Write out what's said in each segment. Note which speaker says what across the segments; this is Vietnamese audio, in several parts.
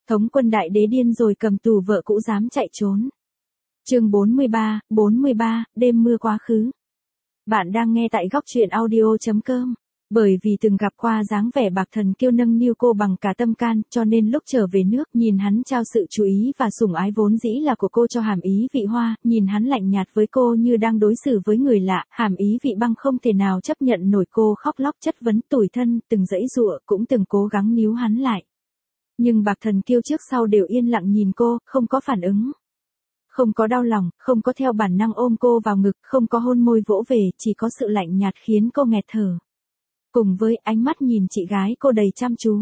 Speaker 1: Thống Quân đại đế điên rồi, cầm tù vợ cũ dám chạy trốn. Chương 43, đêm mưa quá khứ. Bạn đang nghe tại góc truyện audio.com. Bởi vì từng gặp qua dáng vẻ bạc thần kiêu nâng niu cô bằng cả tâm can, cho nên lúc trở về nước nhìn hắn trao sự chú ý và sủng ái vốn dĩ là của cô cho Hàm Ý Vị Hoa, nhìn hắn lạnh nhạt với cô như đang đối xử với người lạ, Hàm Ý Vị Băng không thể nào chấp nhận nổi, cô khóc lóc chất vấn tủi thân, từng giãy giụa, cũng từng cố gắng níu hắn lại. Nhưng bạc thần kiêu trước sau đều yên lặng nhìn cô, không có phản ứng. Không có đau lòng, không có theo bản năng ôm cô vào ngực, không có hôn môi vỗ về, chỉ có sự lạnh nhạt khiến cô nghẹt thở. Cùng với ánh mắt nhìn chị gái cô đầy chăm chú.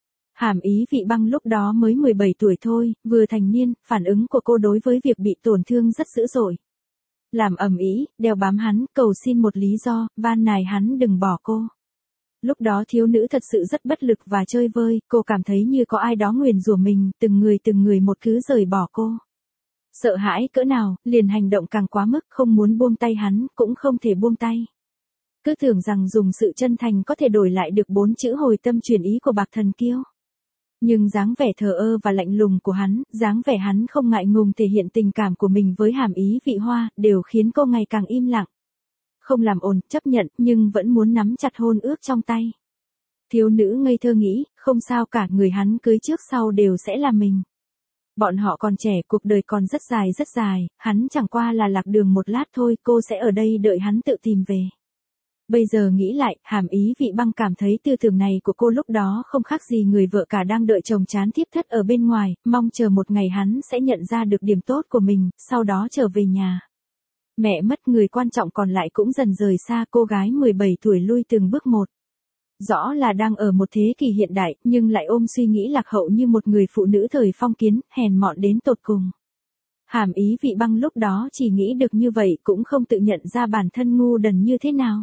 Speaker 1: Hàm Ý Vị Băng lúc đó mới 17 tuổi thôi, vừa thành niên, phản ứng của cô đối với việc bị tổn thương rất dữ dội. Làm ầm ĩ, đeo bám hắn, cầu xin một lý do, van nài hắn đừng bỏ cô. Lúc đó thiếu nữ thật sự rất bất lực và chơi vơi, cô cảm thấy như có ai đó nguyền rủa mình, từng người một cứ rời bỏ cô. Sợ hãi cỡ nào, liền hành động càng quá mức, không muốn buông tay hắn, cũng không thể buông tay. Cứ tưởng rằng dùng sự chân thành có thể đổi lại được 4 chữ hồi tâm chuyển ý của bạc thần kiêu. Nhưng dáng vẻ thờ ơ và lạnh lùng của hắn, dáng vẻ hắn không ngại ngùng thể hiện tình cảm của mình với Hàm Ý Vị Hoa, đều khiến cô ngày càng im lặng. Không làm ồn, chấp nhận, nhưng vẫn muốn nắm chặt hôn ước trong tay. Thiếu nữ ngây thơ nghĩ, không sao cả, người hắn cưới trước sau đều sẽ là mình. Bọn họ còn trẻ, cuộc đời còn rất dài, hắn chẳng qua là lạc đường một lát thôi, cô sẽ ở đây đợi hắn tự tìm về. Bây giờ nghĩ lại, Hàm Ý Vị Băng cảm thấy tư tưởng này của cô lúc đó không khác gì người vợ cả đang đợi chồng chán thiếp thất ở bên ngoài, mong chờ một ngày hắn sẽ nhận ra được điểm tốt của mình, sau đó trở về nhà. Mẹ mất, người quan trọng còn lại cũng dần rời xa, cô gái 17 tuổi lui từng bước một. Rõ là đang ở một thế kỷ hiện đại, nhưng lại ôm suy nghĩ lạc hậu như một người phụ nữ thời phong kiến, hèn mọn đến tột cùng. Hàm Ý Vị Băng lúc đó chỉ nghĩ được như vậy, cũng không tự nhận ra bản thân ngu đần như thế nào.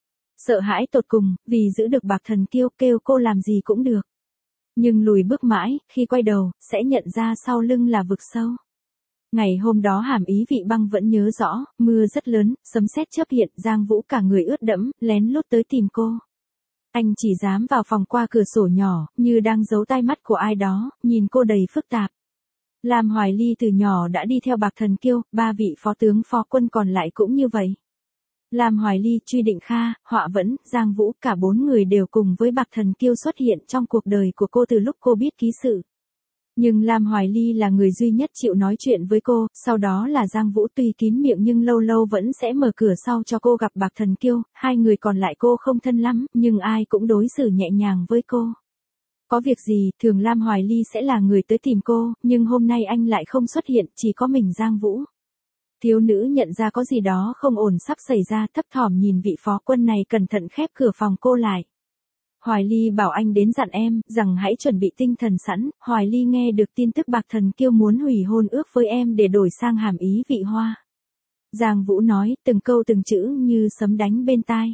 Speaker 1: Sợ hãi tột cùng, vì giữ được bạc thần kiêu, kêu cô làm gì cũng được. Nhưng lùi bước mãi, khi quay đầu, sẽ nhận ra sau lưng là vực sâu. Ngày hôm đó Hàm Ý Vị Băng vẫn nhớ rõ, mưa rất lớn, sấm sét chớp hiện, Giang Vũ cả người ướt đẫm, lén lút tới tìm cô. Anh chỉ dám vào phòng qua cửa sổ nhỏ, như đang giấu tai mắt của ai đó, nhìn cô đầy phức tạp. Lam Hoài Ly từ nhỏ đã đi theo bạc thần kiêu, 3 vị phó tướng phó quân còn lại cũng như vậy. Lam Hoài Ly, Truy Định Kha, Họa Vẫn, Giang Vũ, cả 4 người đều cùng với bạc thần kiêu xuất hiện trong cuộc đời của cô từ lúc cô biết ký sự. Nhưng Lam Hoài Ly là người duy nhất chịu nói chuyện với cô, sau đó là Giang Vũ, tuy kín miệng nhưng lâu lâu vẫn sẽ mở cửa sau cho cô gặp bạc thần kiêu, 2 người còn lại cô không thân lắm, nhưng ai cũng đối xử nhẹ nhàng với cô. Có việc gì, thường Lam Hoài Ly sẽ là người tới tìm cô, nhưng hôm nay anh lại không xuất hiện, chỉ có mình Giang Vũ. Thiếu nữ nhận ra có gì đó không ổn sắp xảy ra, thấp thỏm nhìn vị phó quân này cẩn thận khép cửa phòng cô lại. Hoài Ly bảo anh đến dặn em, rằng hãy chuẩn bị tinh thần sẵn. Hoài Ly nghe được tin tức bạc thần kiêu muốn hủy hôn ước với em để đổi sang Hàm Ý Vị Hoa. Giang Vũ nói, từng câu từng chữ như sấm đánh bên tai.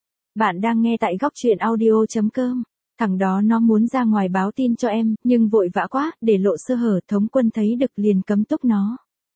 Speaker 1: Bạn đang nghe tại góc truyện audio.com. Thằng đó nó muốn ra ngoài báo tin cho em, nhưng vội vã quá, để lộ sơ hở, Thống Quân thấy được liền cấm túc nó.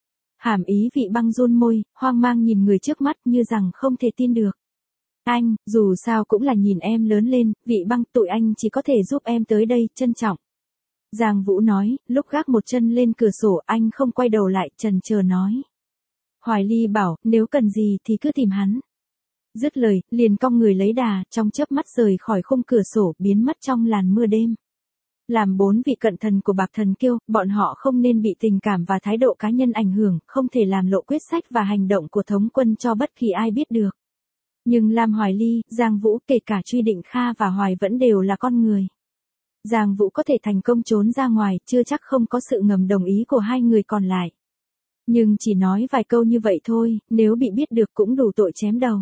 Speaker 1: Hàm Ý Vị Băng run môi, hoang mang nhìn người trước mắt như rằng không thể tin được. Anh, dù sao cũng là nhìn em lớn lên, Vị Băng, tụi anh chỉ có thể giúp em tới đây, trân trọng. Giang Vũ nói, lúc gác một chân lên cửa sổ, anh không quay đầu lại, chần chờ nói. Hoài Ly bảo, nếu cần gì thì cứ tìm hắn. Dứt lời, liền cong người lấy đà, trong chớp mắt rời khỏi khung cửa sổ, biến mất trong làn mưa đêm. Làm 4 vị cận thần của bạc thần kiêu, bọn họ không nên bị tình cảm và thái độ cá nhân ảnh hưởng, không thể làm lộ quyết sách và hành động của Thống Quân cho bất kỳ ai biết được. Nhưng Lam Hoài Ly, Giang Vũ, kể cả Truy Định Kha và Hoài Vẫn đều là con người. Giang Vũ có thể thành công trốn ra ngoài, chưa chắc không có sự ngầm đồng ý của 2 người còn lại. Nhưng chỉ nói vài câu như vậy thôi, nếu bị biết được cũng đủ tội chém đầu.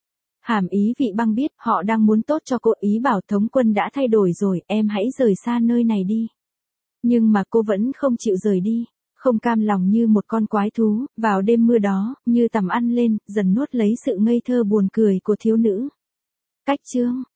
Speaker 1: Hàm Ý Vị Băng biết, họ đang muốn tốt cho cô, ý bảo Thống Quân đã thay đổi rồi, em hãy rời xa nơi này đi. Nhưng mà cô vẫn không chịu rời đi, không cam lòng như một con quái thú, vào đêm mưa đó, như tằm ăn lên, dần nuốt lấy sự ngây thơ buồn cười của thiếu nữ. Cách chương